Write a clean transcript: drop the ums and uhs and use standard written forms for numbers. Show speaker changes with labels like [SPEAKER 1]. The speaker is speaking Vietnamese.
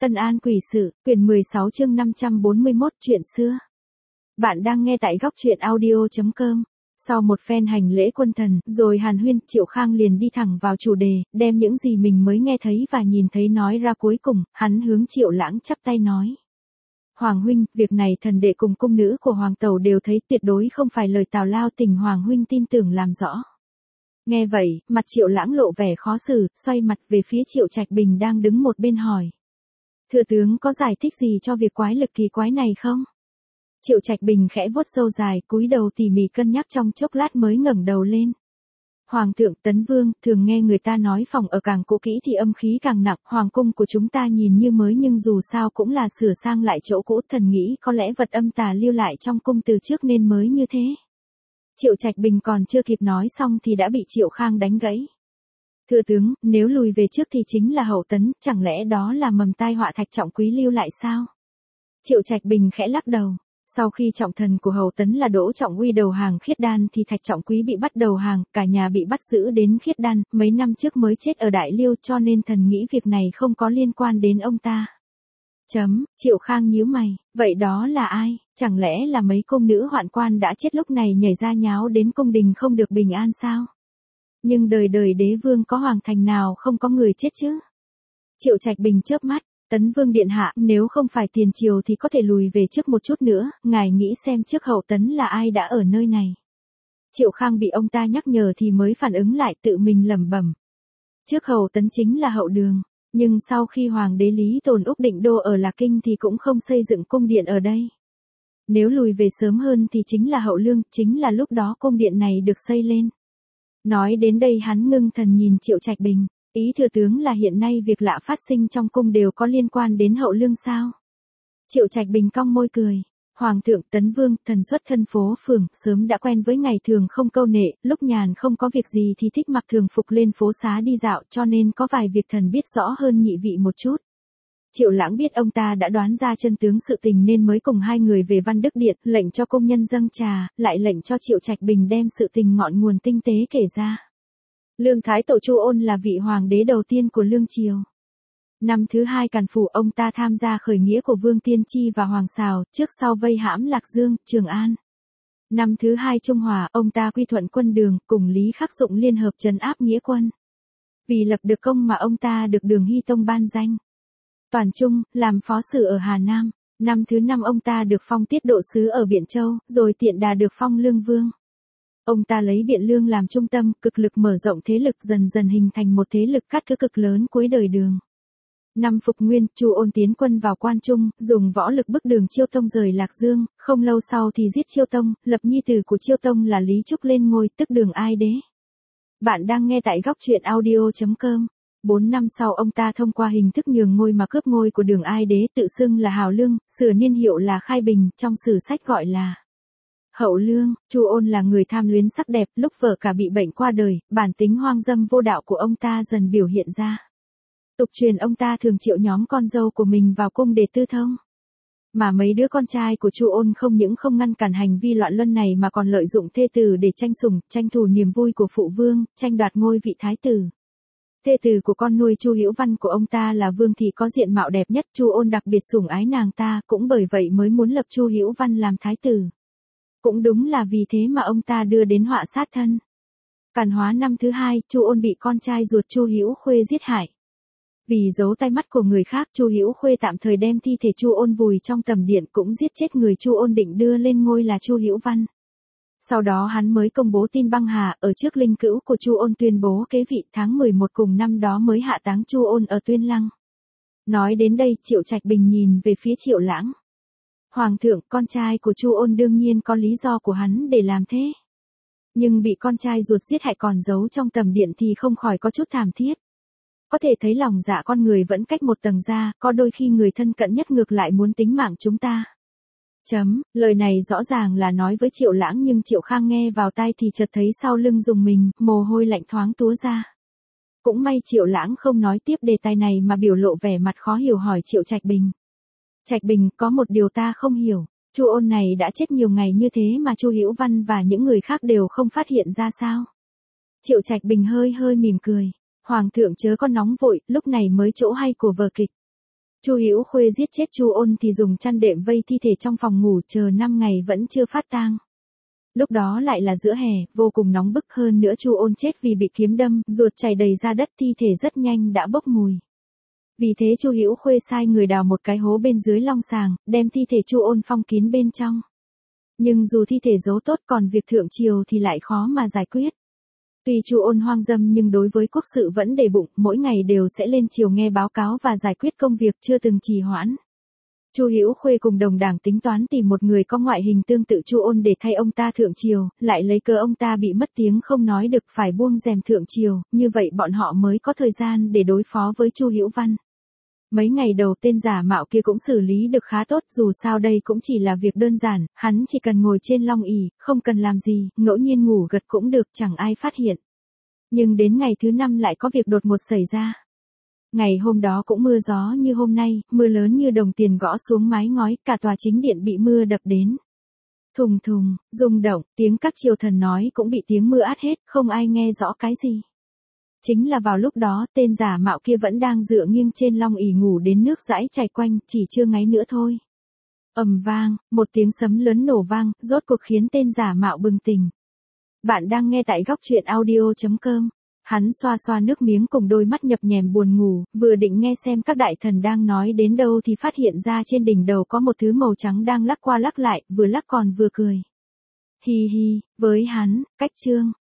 [SPEAKER 1] Tân An Quỷ Sự, quyển 16 chương 541 chuyện xưa. Bạn đang nghe tại góc truyện audio.com. Sau một phen hành lễ quân thần, rồi hàn huyên, Triệu Khang liền đi thẳng vào chủ đề, đem những gì mình mới nghe thấy và nhìn thấy nói ra cuối cùng, hắn hướng Triệu Lãng chắp tay nói. Hoàng huynh, việc này thần đệ cùng cung nữ của Hoàng tẩu đều thấy tuyệt đối không phải lời tào lao, tình Hoàng huynh tin tưởng làm rõ. Nghe vậy, mặt Triệu Lãng lộ vẻ khó xử, xoay mặt về phía Triệu Trạch Bình đang đứng một bên hỏi. Thừa tướng có giải thích gì cho việc quái lực kỳ quái này không? Triệu Trạch Bình khẽ vuốt râu dài, cúi đầu tỉ mỉ cân nhắc trong chốc lát mới ngẩng đầu lên. Hoàng thượng Tấn Vương, thường nghe người ta nói phòng ở càng cũ kỹ thì âm khí càng nặng, hoàng cung của chúng ta nhìn như mới nhưng dù sao cũng là sửa sang lại chỗ cũ, thần nghĩ có lẽ vật âm tà lưu lại trong cung từ trước nên mới như thế. Triệu Trạch Bình còn chưa kịp nói xong thì đã bị Triệu Khang đánh gãy. Thưa tướng, nếu lùi về trước thì chính là Hậu Tấn, chẳng lẽ đó là mầm tai họa Thạch Trọng Quý lưu lại sao? Triệu Trạch Bình khẽ lắc đầu. Sau khi trọng thần của Hậu Tấn là Đỗ Trọng Uy đầu hàng Khiết Đan thì Thạch Trọng Quý bị bắt đầu hàng, cả nhà bị bắt giữ đến Khiết Đan, mấy năm trước mới chết ở Đại Liêu, cho nên thần nghĩ việc này không có liên quan đến ông ta. Triệu Khang nhíu mày, vậy đó là ai? Chẳng lẽ là mấy cung nữ hoạn quan đã chết lúc này nhảy ra nháo đến cung đình không được bình an sao? Nhưng đời đời đế vương có hoàng thành nào không có người chết chứ? Triệu Trạch Bình chớp mắt, Tấn Vương điện hạ, nếu không phải tiền triều thì có thể lùi về trước một chút nữa, ngài nghĩ xem trước Hậu Tấn là ai đã ở nơi này. Triệu Khang bị ông ta nhắc nhở thì mới phản ứng lại, tự mình lẩm bẩm. Trước Hậu Tấn chính là Hậu Đường, nhưng sau khi hoàng đế Lý Tồn Úc định đô ở Lạc Kinh thì cũng không xây dựng cung điện ở đây. Nếu lùi về sớm hơn thì chính là Hậu Lương, chính là lúc đó cung điện này được xây lên. Nói đến đây hắn ngưng thần nhìn Triệu Trạch Bình, ý thừa tướng là hiện nay việc lạ phát sinh trong cung đều có liên quan đến Hậu Lương sao? Triệu Trạch Bình cong môi cười, Hoàng thượng Tấn Vương, thần xuất thân phố phường, sớm đã quen với ngày thường không câu nệ, lúc nhàn không có việc gì thì thích mặc thường phục lên phố xá đi dạo, cho nên có vài việc thần biết rõ hơn nhị vị một chút. Triệu Lãng biết ông ta đã đoán ra chân tướng sự tình nên mới cùng hai người về Văn Đức Điện, lệnh cho công nhân dâng trà, lại lệnh cho Triệu Trạch Bình đem sự tình ngọn nguồn tinh tế kể ra. Lương Thái Tổ Chu Ôn là vị hoàng đế đầu tiên của Lương Triều. Năm thứ hai Càn Phủ ông ta tham gia khởi nghĩa của Vương Tiên Tri và Hoàng Sào, trước sau vây hãm Lạc Dương, Trường An. Năm thứ hai Trung Hòa, ông ta quy thuận quân Đường, cùng Lý Khắc Dụng liên hợp trấn áp nghĩa quân. Vì lập được công mà ông ta được Đường Hy Tông ban danh Toàn Trung, làm phó sử ở Hà Nam. Năm thứ năm ông ta được phong tiết độ sứ ở Biện Châu, rồi tiện đà được phong Lương Vương. Ông ta lấy Biện Lương làm trung tâm, cực lực mở rộng thế lực, dần dần hình thành một thế lực cát cứ cực lớn cuối đời Đường. Năm Phục Nguyên, Chu Ôn tiến quân vào Quan Trung, dùng võ lực bức Đường Chiêu Tông rời Lạc Dương, không lâu sau thì giết Chiêu Tông, lập nhi tử của Chiêu Tông là Lý Trúc lên ngôi, tức Đường Ai Đế. Bạn đang nghe tại góc truyện audio.com. 4 năm sau ông ta thông qua hình thức nhường ngôi mà cướp ngôi của Đường Ai Đế, tự xưng là Hào Lương, sửa niên hiệu là Khai Bình, trong sử sách gọi là Hậu Lương. Chu Ôn là người tham luyến sắc đẹp, lúc vợ cả bị bệnh qua đời, bản tính hoang dâm vô đạo của ông ta dần biểu hiện ra. Tục truyền ông ta thường triệu nhóm con dâu của mình vào cung để tư thông. Mà mấy đứa con trai của Chu Ôn không những không ngăn cản hành vi loạn luân này mà còn lợi dụng thê tử để tranh sủng, tranh thủ niềm vui của phụ vương, tranh đoạt ngôi vị thái tử. Thê tử của con nuôi Chu Hữu Văn của ông ta là Vương thị có diện mạo đẹp nhất, Chu Ôn đặc biệt sủng ái nàng ta, cũng bởi vậy mới muốn lập Chu Hữu Văn làm thái tử. Cũng đúng là vì thế mà ông ta đưa đến họa sát thân. Càn Hóa năm thứ hai, Chu Ôn bị con trai ruột Chu Hữu Khuê giết hại. Vì giấu tay mắt của người khác, Chu Hữu Khuê tạm thời đem thi thể Chu Ôn vùi trong tầm điện, cũng giết chết người Chu Ôn định đưa lên ngôi là Chu Hữu Văn. Sau đó hắn mới công bố tin băng hà, ở trước linh cữu của Chu Ôn tuyên bố kế vị, tháng 11 cùng năm đó mới hạ táng Chu Ôn ở Tuyên Lăng. Nói đến đây, Triệu Trạch Bình nhìn về phía Triệu Lãng. Hoàng thượng, con trai của Chu Ôn đương nhiên có lý do của hắn để làm thế. Nhưng bị con trai ruột giết hại còn giấu trong tầm điện thì không khỏi có chút thảm thiết. Có thể thấy lòng dạ con người vẫn cách một tầng ra, có đôi khi người thân cận nhất ngược lại muốn tính mạng chúng ta. Lời này rõ ràng là nói với Triệu Lãng nhưng Triệu Khang nghe vào tai thì chợt thấy sau lưng rùng mình, mồ hôi lạnh thoáng túa ra. Cũng may Triệu Lãng không nói tiếp đề tài này mà biểu lộ vẻ mặt khó hiểu hỏi Triệu Trạch Bình. Trạch Bình, có một điều ta không hiểu, Chu Ôn này đã chết nhiều ngày như thế mà Chu Hữu Văn và những người khác đều không phát hiện ra sao? Triệu Trạch Bình hơi mỉm cười. Hoàng thượng chớ có nóng vội, lúc này mới chỗ hay của vở kịch. Chu Hữu Khuê giết chết Chu Ôn thì dùng chăn đệm vây thi thể trong phòng ngủ chờ 5 ngày vẫn chưa phát tang. Lúc đó lại là giữa hè, vô cùng nóng bức, hơn nữa Chu Ôn chết vì bị kiếm đâm, ruột chảy đầy ra đất, thi thể rất nhanh đã bốc mùi. Vì thế Chu Hữu Khuê sai người đào một cái hố bên dưới long sàng, đem thi thể Chu Ôn phong kín bên trong. Nhưng dù thi thể giấu tốt, còn việc thượng triều thì lại khó mà giải quyết. Tuy Chu Ôn hoang dâm nhưng đối với quốc sự vẫn để bụng, mỗi ngày đều sẽ lên triều nghe báo cáo và giải quyết công việc, chưa từng trì hoãn. Chu Hữu Khuê cùng đồng đảng tính toán tìm một người có ngoại hình tương tự Chu Ôn để thay ông ta thượng triều, lại lấy cớ ông ta bị mất tiếng không nói được phải buông rèm thượng triều, như vậy bọn họ mới có thời gian để đối phó với Chu Hữu Văn. Mấy ngày đầu tên giả mạo kia cũng xử lý được khá tốt, dù sao đây cũng chỉ là việc đơn giản, hắn chỉ cần ngồi trên long ỷ, không cần làm gì, ngẫu nhiên ngủ gật cũng được, chẳng ai phát hiện. Nhưng đến ngày thứ 5 lại có việc đột ngột xảy ra. Ngày hôm đó cũng mưa gió như hôm nay, mưa lớn như đồng tiền gõ xuống mái ngói, cả tòa chính điện bị mưa đập đến. Thùng thùng, rung động, tiếng các triều thần nói cũng bị tiếng mưa át hết, không ai nghe rõ cái gì. Chính là vào lúc đó, tên giả mạo kia vẫn đang dựa nghiêng trên long ỷ ngủ đến nước dãi chảy quanh, chỉ chưa ngáy nữa thôi. Ầm vang, một tiếng sấm lớn nổ vang, rốt cuộc khiến tên giả mạo bừng tỉnh. Bạn đang nghe tại góc truyện audio.com. Hắn xoa xoa nước miếng cùng đôi mắt nhập nhèm buồn ngủ, vừa định nghe xem các đại thần đang nói đến đâu thì phát hiện ra trên đỉnh đầu có một thứ màu trắng đang lắc qua lắc lại, vừa lắc còn vừa cười. Hi hi, với hắn, cách trương,